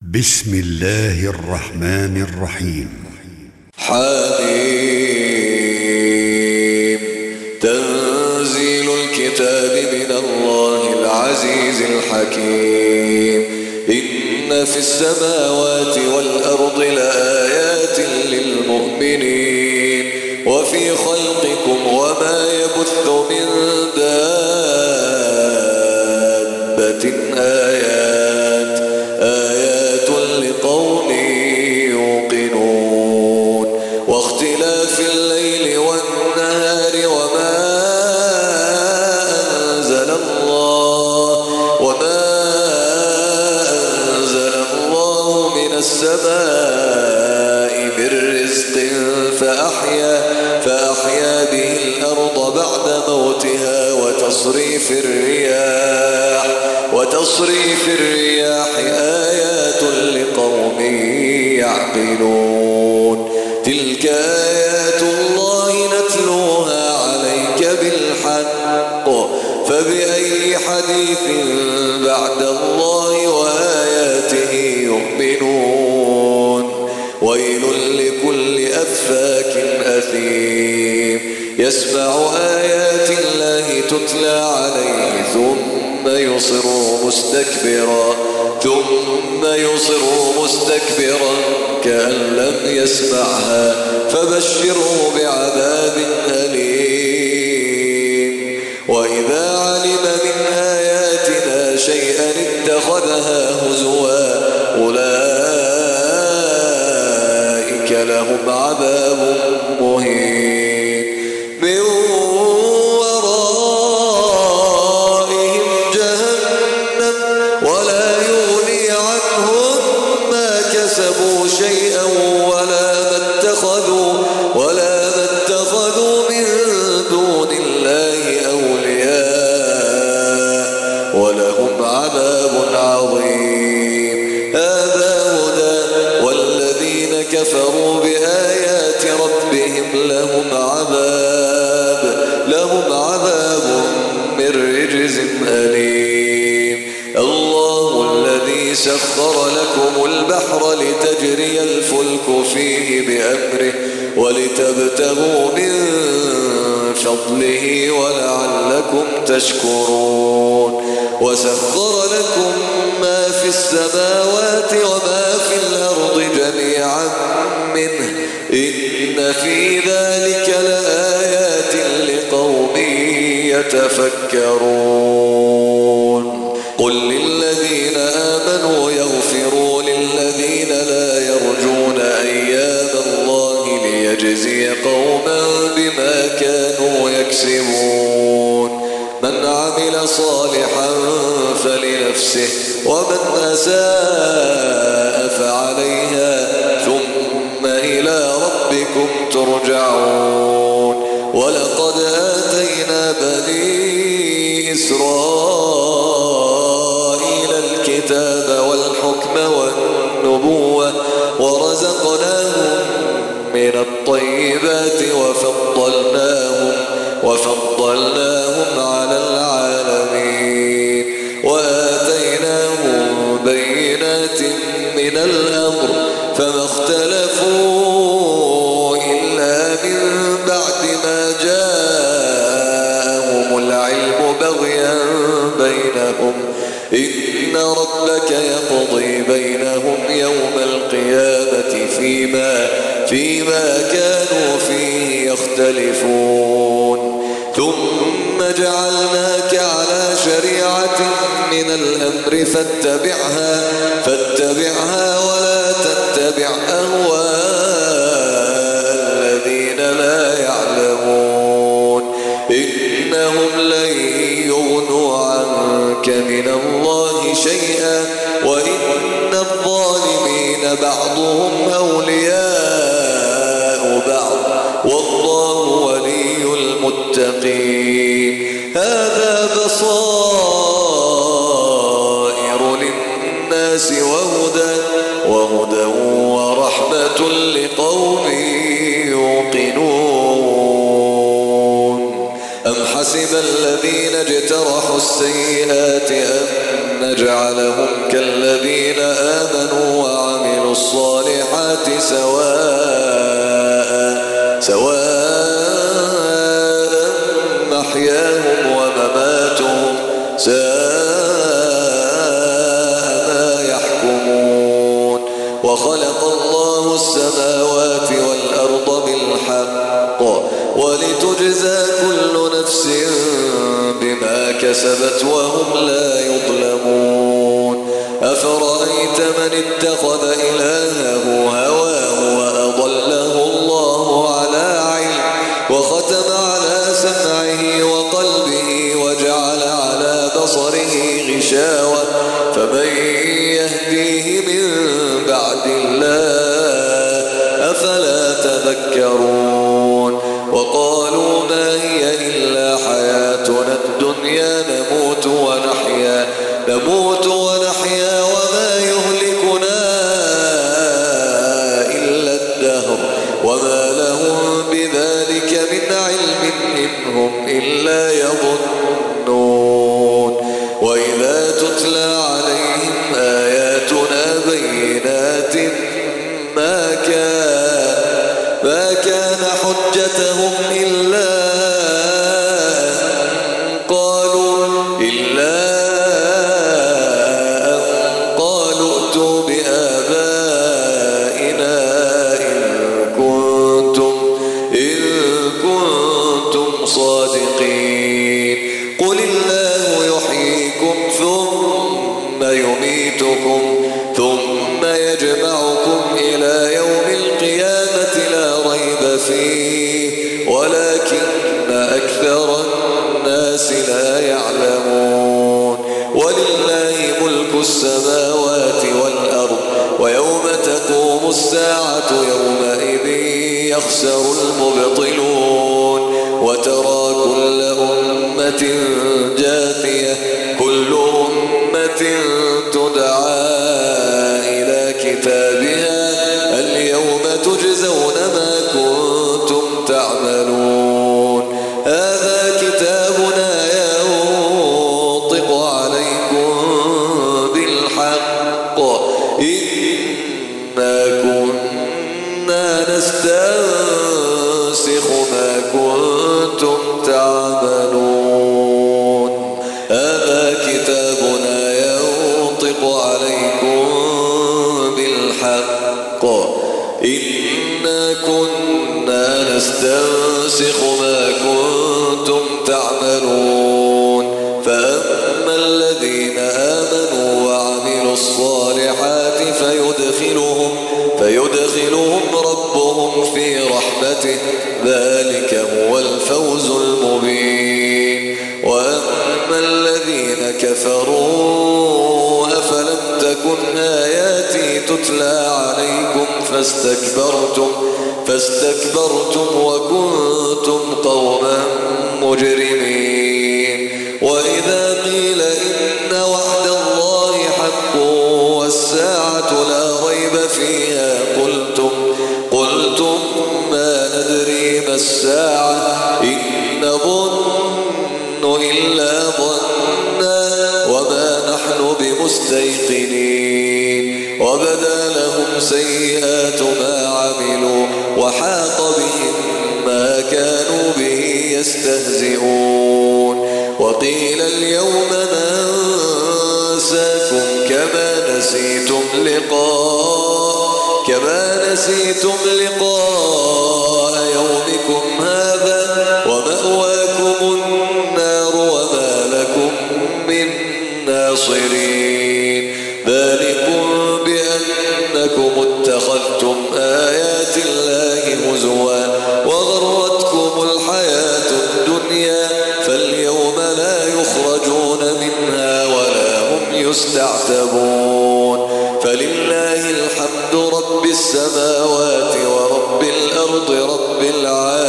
بسم الله الرحمن الرحيم. حميم. تنزيل الكتاب من الله العزيز الحكيم. إن في السماوات والأرض لآيات للمؤمنين وفي خلقكم وما يبث من دابة آيات لقوم يوقنون. واختلاف الليل والنهار وما أنزل الله من السماء من رزق فأحيا به الأرض بعد موتها وتصريف الرياح آيات لقوم يعقلون. تلك آيات الله نتلوها عليك بالحق فبأي حديث بعد الله وآياته يؤمنون. ويل لكل أفاك أثيم يسمع آيات الله تتلى عليه ثم يصر مستكبرا كأن لم يسمعها فبشره بعذاب أليم. وإذا علم من آياتنا شيئا اتخذها هزوا أولئك لهم عذاب مهين من ورائهم جهنم ولا يغني عنهم ما كسبوا شيئا ولا ما اتخذوا من دون الله أولياء ولهم عذاب عظيم. هذا هدى والذين كفروا بآيات ربهم لهم عذاب من رجز أليم. الله الذي سخر لكم البحر لتجري الفلك فيه بأمره ولتبتغوا من فضله ولعلكم تشكرون. وسخر لكم ما في السماوات وما في الأرض جميعا منه إن في ذلك لآيات لقوم يتفكرون. قل للذين آمنوا يغفروا للذين لا يرجون أيام الله ليجزي قوما بما كانوا يكسبون. من عمل صالحا فلنفسه ومن أساء فعليها ثم إلى ربكم ترجعون. ولقد آتينا بني إسرائيل الكتاب والحكم والنبوة ورزقناهم من الطيبات وفضلناهم على العالمين. وآتيناهم بينات من الأمر فما اختلفوا إلا من بعد ما جاءهم العلم بغيا بينهم. إن ربك يقضي بينهم يوم القيامة فيما كانوا فيه يختلفون. ثم جعلناك على شريعة من الأمر فاتبعها ولا تتبع أهواء الذين لا يعلمون. إنهم لن يغنوا عنك من الله شيئا وإن الظالمين بعضهم أولياء بعض والله ولي المتقين. هذا بصائر للناس وهدى ورحمة لقوم يوقنون. أم حسب الذين اجترحوا السيئات أن نجعلهم كالذين آمنوا وعملوا الصالحات سواء محياهم ومماتهم ساء ما يحكمون. وخلق الله السماوات والأرض بالحق ولتجزى كل نفس بما كسبت وهم لا يظلمون. أفرأيت من اتخذ إلهه هواه وأضله الله على علم وختم على سمعه وقلبه وجعل على بصره غشاوة فمن يهديه من بعد الله أفلا تذكرون. وقالوا ما هي إلا حياتنا الدنيا نموت ونحيا وما يهلكنا إلا الدهر وما لهم بذلك من علم إن هم إلا يظنون. وإذا تتلى عليهم آياتنا بينات ما كان حجتهم إلا أن قالوا ائتوا بآبائنا إن كنتم صادقين. قل الله يحييكم ثم يميتكم ثم يجمعكم إلى يوم القيامة لا ريب فيه ولكن أكثر الناس لا يعلمون. ولله ملك السماوات والأرض ويوم تقوم الساعة يومئذ يخسر المبطلون. وترى كل أمة جاثية كل أمة تدعى إلى كتابها اليوم تجزون ما كنتم تعملون. هذا كتابنا ينطق عليكم بالحق إنا كنا نستنسخ ما كنتم تعملون. هذا كتابنا ينطق عليكم بالحق إنا كنا نستنسخ ما كنتم تعملون. فأما الذين آمنوا وعملوا الصالحات فيدخلهم ربهم في رحمته ذلك هو الفوز المبين. وأما الذين كفروا أفلم تكن آياتي تتلى عليكم فاستكبرتم وكنتم قوما مجرمين. وإذا قيل إن وعد الله حق والساعة لا ريب فيها قلتم ما ندري ما الساعة إن نظن إلا ظنا وما نحن بمستيقنين. وبدا لهم سيئات ما عملوا وحاق بهم ما كانوا به يستهزئون. وقيل اليوم ننساكم كما نسيتم لقاء يومكم هذا ومأواكم النار وما لكم من ناصرين. ذلكم بأنكم اتخذتم آيات الله هزوا وغرتكم الحياة الدنيا فاليوم لا يخرجون منها ولا هم يستعتبون. فلله الحمد رب السماوات ورب الأرض رب العالمين